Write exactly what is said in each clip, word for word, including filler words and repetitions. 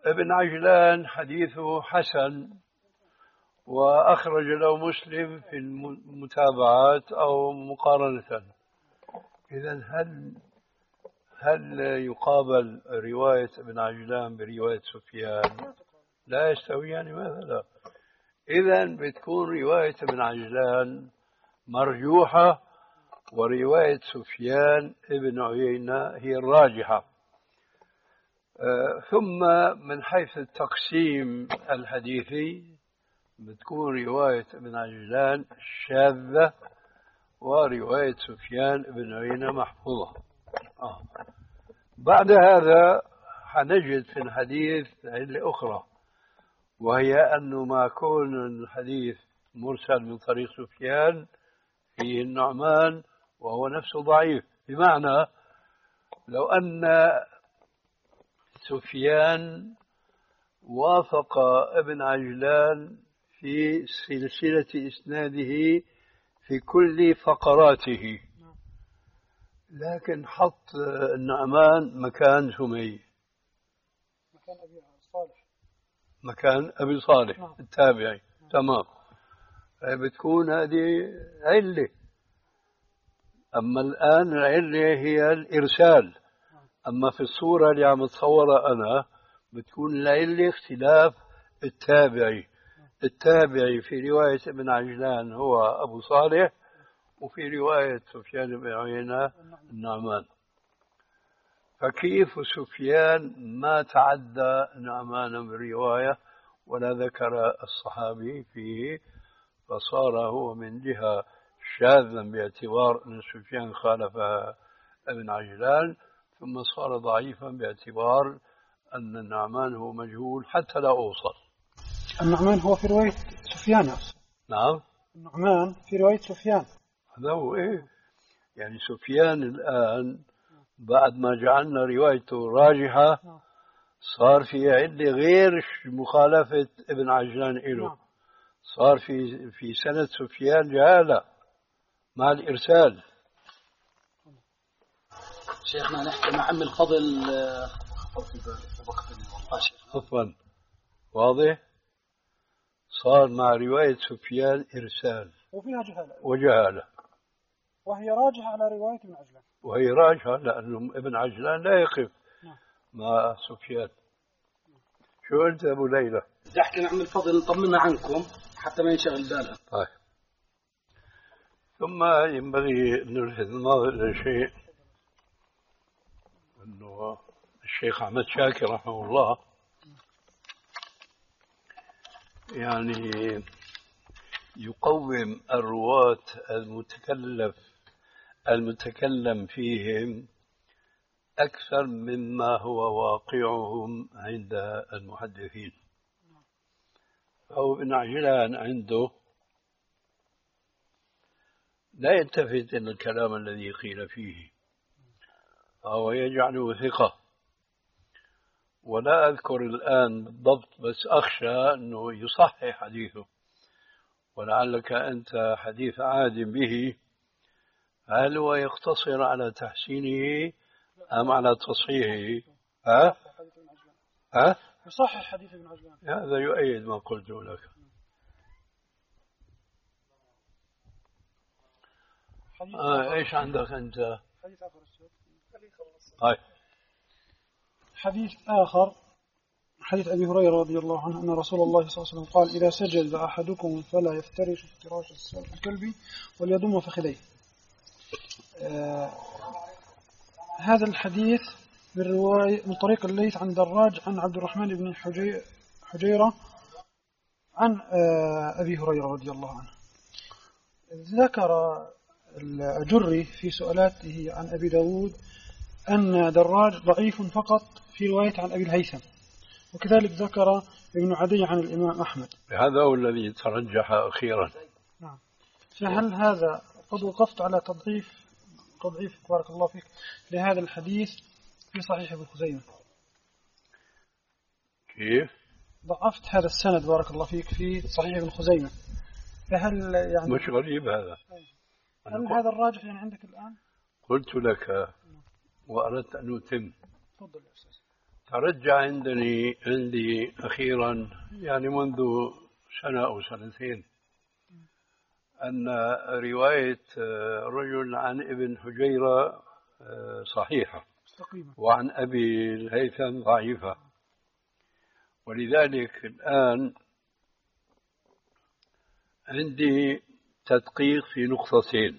ابن عجلان حديثه حسن، وأخرج له مسلم في المتابعات أو مقارنة. إذن هل هل يقابل رواية ابن عجلان برواية سفيان؟ لا يستويان مثلا. إذن بتكون رواية ابن عجلان مرجوحة، ورواية سفيان ابن عيينة هي الراجحة. ثم من حيث التقسيم الحديثي بتكون رواية ابن عجلان شاذة، ورواية سفيان بن عيينة محفوظة. آه. بعد هذا حنجد في الحديث علة أخرى، وهي أنه ما كون الحديث مرسل من طريق سفيان فيه النعمان وهو نفسه ضعيف. بمعنى لو أن سفيان وافق ابن عجلان في سلسلة إسناده في كل فقراته، لكن حط النعمان مكان سمي، مكان أبي صالح، مكان أبي صالح التابعي. تمام. بتكون هذه علة. أما الآن العلة هي الإرسال. أما في الصورة اللي عم تصورها أنا بتكون العلة اختلاف التابعي. التابعي في رواية ابن عجلان هو أبو صالح، وفي رواية سفيان بن عيينة النعمان. فكيف سفيان ما تعدى نعمانا بالرواية ولا ذكر الصحابي فيه، فصار هو من جهة شاذا باعتبار أن سفيان خالف ابن عجلان، ثم صار ضعيفا باعتبار أن النعمان هو مجهول حتى لا أوصل. النعمان هو في رواية سفيان أصلا. نعم، النعمان في رواية سفيان. هذا هو إيه. يعني سفيان الآن بعد ما جعلنا روايته راجحة صار في علة غير مخالفة ابن عجلان إله. صار في في سند سفيان جهالة مع الإرسال. شيخنا نحكي مع عم الفضل عفوا، واضح. صار مع رواية سفيان إرسال وفيها جهالة وجهالة، وهي راجحة على رواية ابن عجلان. وهي راجحة لأنه ابن عجلان لا يقف مع سفيان. شو قلت أبو ليلى؟ بدي أحكي مع عم الفضل طمنا عنكم حتى ما ينشغل بالنا. طيب. ثم ينبغي أن نلفت النظر إلى شيء، أنه الشيخ أحمد شاكر رحمه الله يعني يقوم الرواة المتكلف المتكلم فيهم أكثر مما هو واقعهم عند المحدثين. فهو ابن عجلان عنده لا يلتفت إلى الكلام الذي قيل فيه، فهو يجعله ثقة. ولا أذكر الآن بالضبط، بس أخشى أنه يصحح حديثه، ولعلك أنت حديث عاد به. هل هو يقتصر على تحسينه أم على تصحيحه؟ ها؟ ها؟ يصحح حديث ابن عجلان. هذا يؤيد ما قلت لك. آه إيش عندك أنت؟ حديث آخر. طيب. حديث آخر، حديث أبي هريرة رضي الله عنه أن رسول الله صلى الله عليه وسلم قال: إذا سجد أحدكم فلا يفترش افتراش الكلب وليضم فخذيه. آه هذا الحديث بالرواية من طريق الليث عن دراج عن عبد الرحمن بن حجيرة عن آه أبي هريرة رضي الله عنه. ذكر الأجري في سؤالاته عن أبي داود أن دراج ضعيف فقط في رواية عن أبي الهيثم، وكذلك ذكر ابن عدي عن الإمام أحمد. هذا هو الذي ترجح أخيرا. نعم. فهل هذا قد وقفت على تضعيف تضعيف بارك الله فيك لهذا الحديث في صحيح ابن خزيمة؟ كيف؟ ضعفت هذا السند بارك الله فيك في صحيح ابن خزيمة، فهل يعني مش غريب هذا؟ هل هذا الراجح يعني عندك الآن؟ قلت لك وأردت أن أتم. تفضل يا أستاذ. ترجع عندني عندي أخيرا يعني منذ سنة أو سنتين أن رواية رجل عن ابن حجيرة صحيحة وعن أبي الهيثم ضعيفة، ولذلك الآن عندي تدقيق في نقطتين،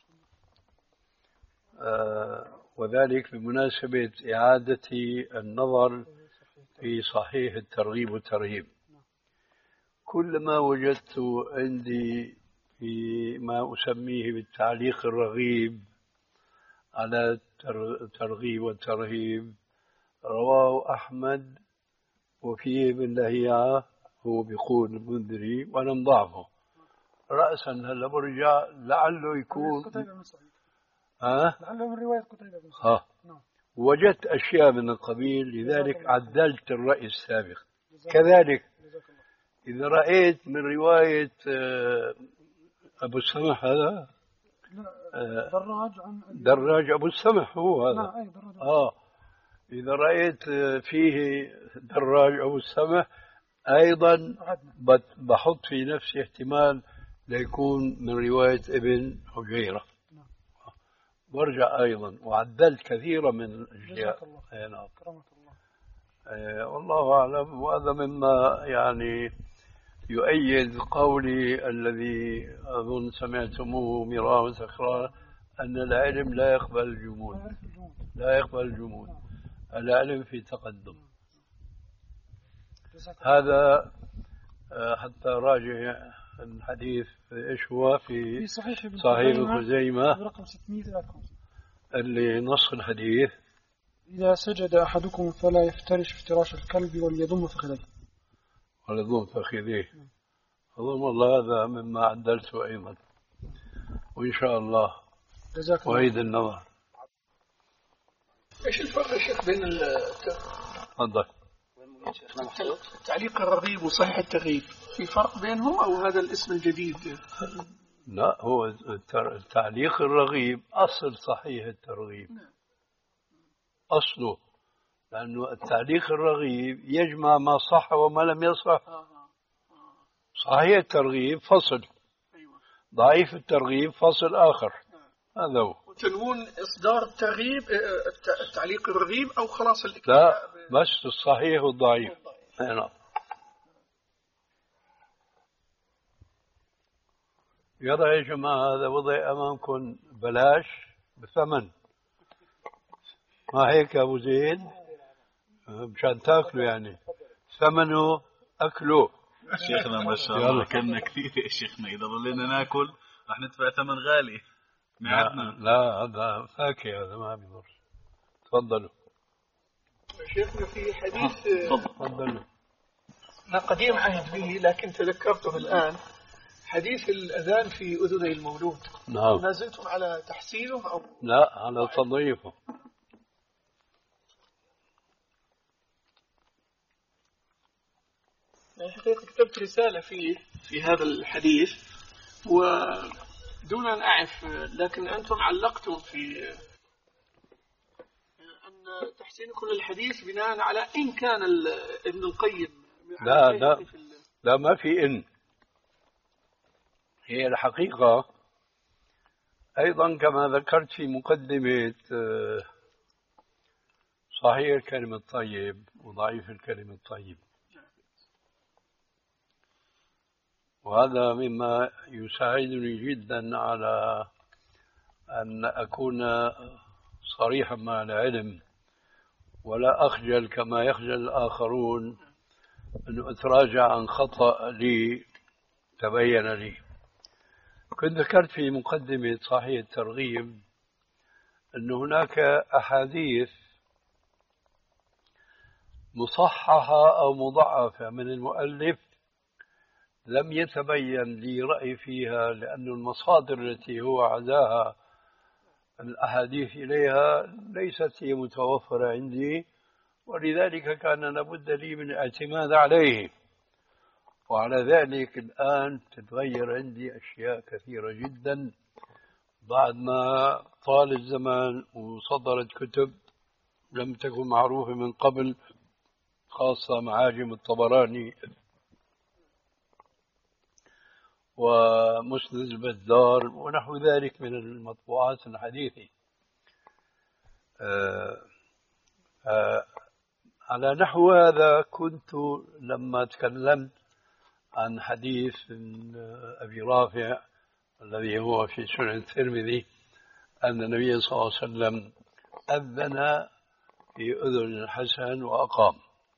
وذلك بمناسبة إعادة النظر في صحيح الترغيب والترهيب. كل ما وجدت عندي في ما أسميه بالتعليق الرغيب على الترغيب والترهيب رواه أحمد وفيه ابن لهيعة، هو بيقول المنذري وأنا مضاعفه رأسا. هلا برجع لعله يكون ها لعله من رواية قتيبة بن سعيد. ها وجدت أشياء من القبيل، لذلك عدلت الرأي السابق. كذلك إذا رأيت من رواية أبو السمح هذا دراج عن دراج أبو السمح هو هذا آه إذا رأيت فيه دراج أبو السمح أيضا بحط في نفسي احتمال ليكون من رواية ابن حجيرة، وارجع أيضا وعدلت كثيرا من الأشياء. نعم الله. والله أعلم. وهذا مما يعني يؤيد قولي الذي أظن سمعتموه مرارا وتكرارا أن العلم لا يقبل الجمود، لا يقبل الجمود، العلم في تقدم. هذا حتى راجع الحديث ايش هو في صحيح ابن خزيمة رقم ستمائة وثلاثة وخمسين اللي نص الحديث إذا سجد أحدكم فلا يفترش افتراش الكلب وليضم فخذيه وليضم فخذيه. أظن والله هذا مما عدلته أيضا، وإن شاء الله وعيد النظر. ايش الفرق يا شيخ بين تفضل التعليق الرغيب وصحيح الترغيب؟ في فرق بينهم أو هذا الاسم الجديد؟ لا، هو التعليق الرغيب أصل صحيح الترغيب، أصله، لأنه التعليق الرغيب يجمع ما صح وما لم يصح. صحيح الترغيب فصل، ضعيف الترغيب فصل آخر. هذا هو. وتنوون إصدار الترغيب التعليق الرغيب أو خلاص الإكتفاء؟ لا، بس الصحيح والضعيف. نعم. يرى يا جماعة هذا وضع أمامكم بلاش بثمن، ما هيك يا أبو زيد؟ مشان تاكلوا يعني ثمنه أكله. شيخنا ما شاء الله كنا كثير يا شيخنا، إذا ضلينا ناكل راح ندفع ثمن غالي. لا, لا هذا فاكهة، هذا ما بيضر. تفضلوا شيخنا. في حديث تفضلوا أنا قديم عهد به لكن تذكرته الآن، حديث الأذان في أذني المولود. نعم. ما زلتم على تحسينه أو لا على تضعيفه؟ يعني حقيقة كتبت رسالة فيه في هذا الحديث ودون أن أعرف، لكن أنتم علقتم في أن تحسينكم للحديث بناء على إن كان ابن القيم. لا لا لا ما في إن، هي الحقيقة أيضا كما ذكرت في مقدمة صحيح الكلم الطيب وضعيف الكلم الطيب، وهذا مما يساعدني جدا على أن أكون صريحا مع العلم ولا أخجل كما يخجل الآخرون أن أتراجع عن خطأ لي تبين لي. كنت ذكرت في مقدمة صحيح الترغيب أن هناك أحاديث مصححة أو مضعفة من المؤلف لم يتبين لي رأي فيها، لأن المصادر التي هو عزاها الأحاديث إليها ليست هي متوفرة عندي، ولذلك كان لابد لي من الاعتماد عليه. وعلى ذلك الآن تتغير عندي أشياء كثيرة جدا بعد ما طال الزمان وصدرت كتب لم تكن معروفة من قبل، خاصة معاجم الطبراني ومسند البزار ونحو ذلك من المطبوعات الحديثة. آه آه على نحو هذا كنت لما تكلمت عن حديث أبي رافع الذي هو في سنن الترمذي أن النبي صلى الله عليه وسلم أذن في أذن الحسن وأقام،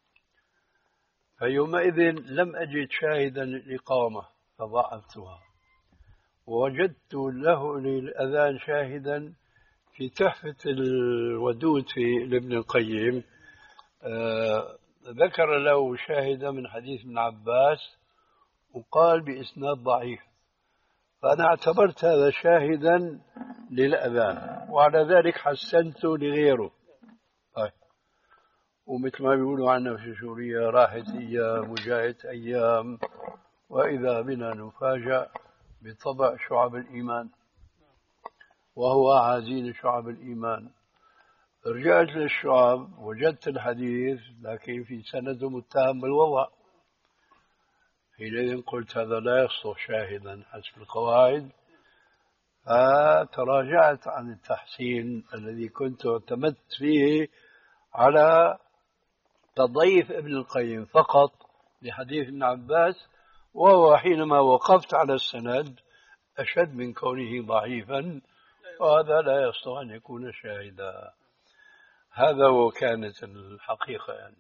فيومئذ لم أجد شاهدا للإقامة فضعفتها، ووجدت له للأذان شاهدا في تحفة الودود في لابن القيم. آه ذكر له شاهدا من حديث ابن عباس وقال بإسناد ضعيف، فأنا اعتبرت هذا شاهدا للأذان، وعلى ذلك حسنت لغيره. طيب. ومثل ما بيقولوا عنا في سوريا راحت أيام وجاءت أيام، وإذا بنا نفاجأ بطبع شعب الإيمان، وهو عزيز شعب الإيمان. رجعت للشعب وجدت الحديث لكن في سند متهم بالوضع، حينئذ قلت هذا لا يصلح شاهدا حسب القواعد، فتراجعت عن التحسين الذي كنت اعتمدت فيه على تضعيف ابن القيم فقط لحديث ابن عباس، وهو حينما وقفت على السند أشد من كونه ضعيفا، وهذا لا يصلح أن يكون شاهدا. هذا وكانت الحقيقة يعني.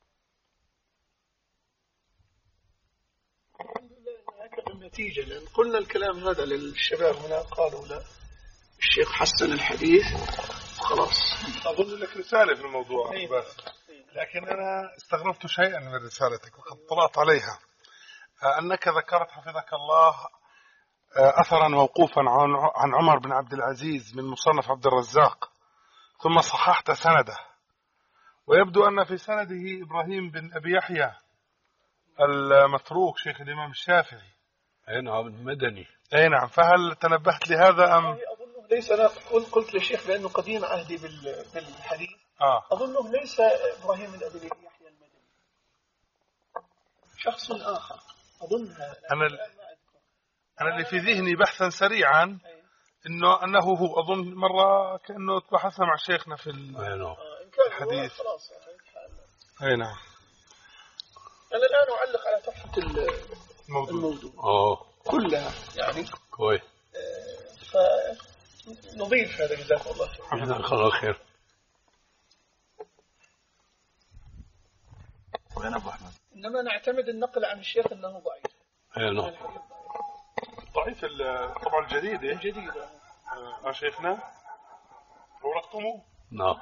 هكذا النتيجة، لأن قلنا الكلام هذا للشباب هنا قالوا لا الشيخ حسن الحديث خلاص. أظن لك رسالة في الموضوع بس، لكن أنا استغربت شيئا من رسالتك وقد طلعت عليها، أنك ذكرت حفظك الله أثرا موقوفا عن عمر بن عبد العزيز من مصنف عبد الرزاق، ثم صححت سنده، ويبدو أن في سنده إبراهيم بن أبي يحيى المتروك شيخ الإمام الشافعي. أي نعم المدني. أي نعم، فهل تنبهت لهذا أم؟ أظنه ليس، أنا قلت للشيخ بأنه قديم عهدي بالحديث. آه. أظنه ليس إبراهيم بن أبي يحيى المدني، شخص آخر أظنها. أنا أنا اللي في ذهني بحثا سريعا إنه أنه هو، أظن مرة كأنه بحثنا مع شيخنا في الحديث. خلاص. أي نعم. أنا الآن أعلق على تحفة الموضوع, الموضوع. أوه. كلها يعني كويس. آه فنضيف هذا جزاك الله خير. جزاك الله خير. وين أبو أحمد؟ إنما نعتمد النقل عن الشيخ أنه ضعيف. أي نعم. ضعيف الطبعة الجديدة. الجديدة. آه شيخنا ورقتموه. نعم.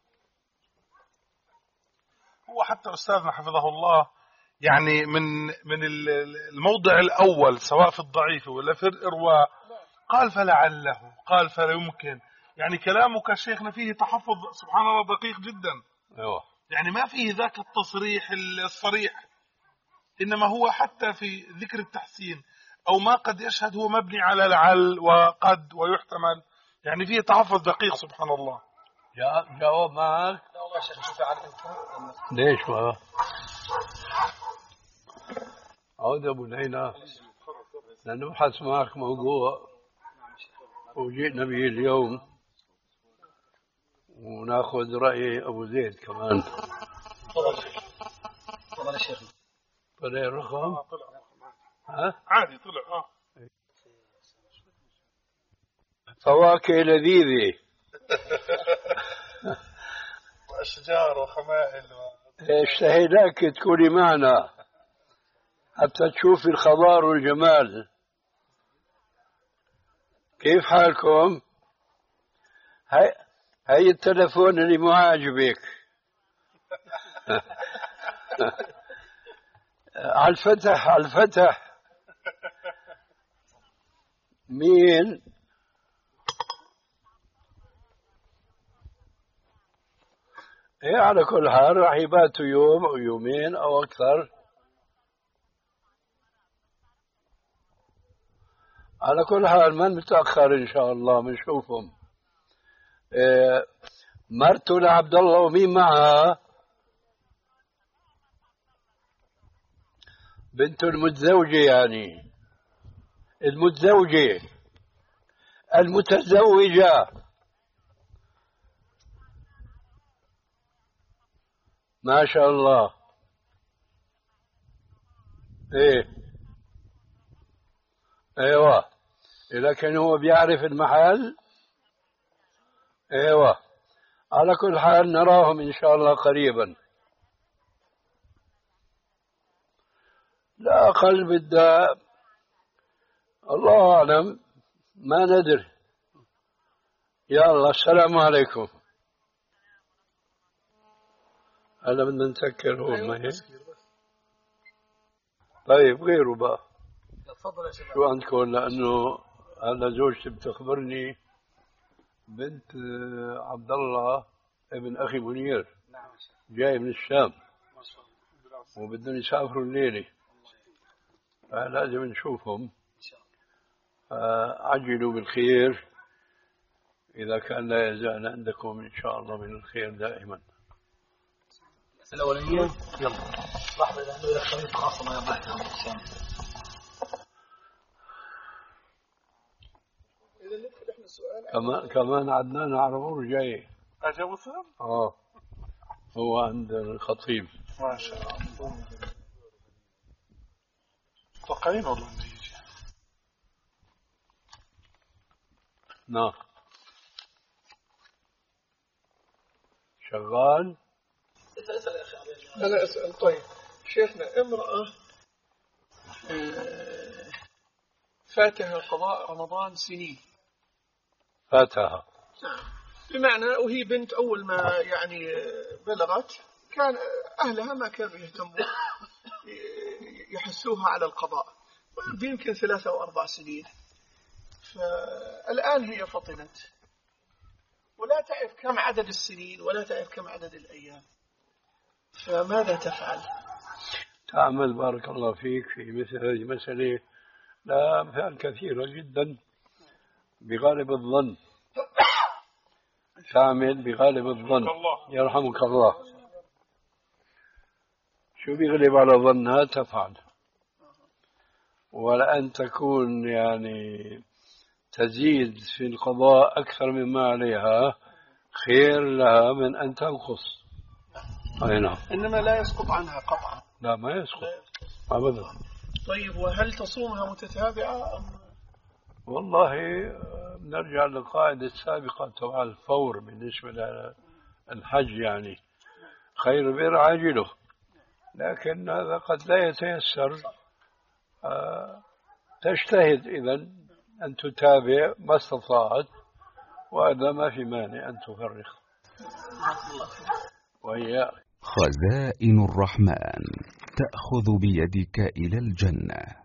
هو حتى أستاذنا حفظه الله يعني من من الموضع الأول سواء في الضعيف ولا في الإرواء قال فلعله، قال فلا يمكن، يعني كلامك شيخنا فيه تحفظ سبحان الله دقيق جدا. أيوة. يعني ما فيه ذاك التصريح الصريح، إنما هو حتى في ذكر التحسين أو ما قد يشهد هو مبني على لعل وقد ويحتمل، يعني فيه تحفظ دقيق سبحان الله. جا جاوب معك؟ لا والله شيخ شوف عارف ليش ما عود أبو نعينا لنبحث معك موضوع وجئنا به اليوم وناخذ رأي أبو زيد كمان. تفضل يا شيخ. طلع الرقم؟ ها؟ عادي طلع. اه فواكه لذيذة وأشجار وخمائل و... اشتهيناك تكوني معنا حتى تشوفي الخضار والجمال. كيف حالكم؟ هاي هاي التلفون اللي مو عاجبك. على الفتح على الفتح. مين؟ ايه على كل حال راح يباتوا يوم او يومين او اكثر. على كل حال ما نتأخر ان شاء الله بنشوفهم. إيه مرته لعبد الله ومين معها؟ بنته المتزوجة يعني المتزوجة المتزوجة. ما شاء الله. ايه ايوه، لكن هو بيعرف المحل. ايوه، على كل حال نراهم ان شاء الله قريبا. لا قلب الداء الله اعلم، ما ندري. يا الله، السلام عليكم. هلا بدنا نسكر هون ما هيك؟ طيب غيره بقى. تفضل يا شباب. شو عندكم؟ لانه هلا زوجتي بتخبرني بنت عبد الله ابن اخي منير جاي من الشام وبدهم يسافروا الليله، فلازم نشوفهم. عجلوا بالخير، اذا كان لا يزال عندكم ان شاء الله من الخير دائما. الأولانية يلا لحظة، لأنه خليط خاصة ما يضحك عن الشام. إذا ندخل إحنا السؤال. كمان كمان عدنان عربور جاي. أجا وصل؟ اه هو عند الخطيب. ما شاء الله. متوقعين والله إنه يجي. نعم شغال. أنا أسأل. طيب شيخنا، امرأة فاتها قضاء رمضان سنين. فاتها. بمعنى وهي بنت أول ما يعني بلغت كان أهلها ما كانوا يهتموا يحسوها على القضاء، يمكن ثلاثة أو أربع سنين. فالآن هي فطنت ولا تعرف كم عدد السنين ولا تعرف كم عدد الأيام، فماذا تفعل؟ تعمل بارك الله فيك في مثل هذه المسألة لا أمثال كثيرة جدا بغالب الظن. تعمل بغالب الظن يرحمك الله. شو بيغلب على ظنها تفعل، ولأن تكون يعني تزيد في القضاء أكثر مما عليها خير لها من أن تنقص. أي نعم. إنما لا يسقط عنها قطعا. لا ما يسقط أبدا. طيب وهل تصومها متتابعة أم؟ والله نرجع للقاعدة السابقة تبع الفور بالنسبة للحج، يعني خير بر عاجله، لكن هذا قد لا يتيسر. آه تجتهد إذن أن تتابع ما استطاعت، وهذا ما في مانع أن تفرق. وإياك. خزائن الرحمن تأخذ بيدك إلى الجنة.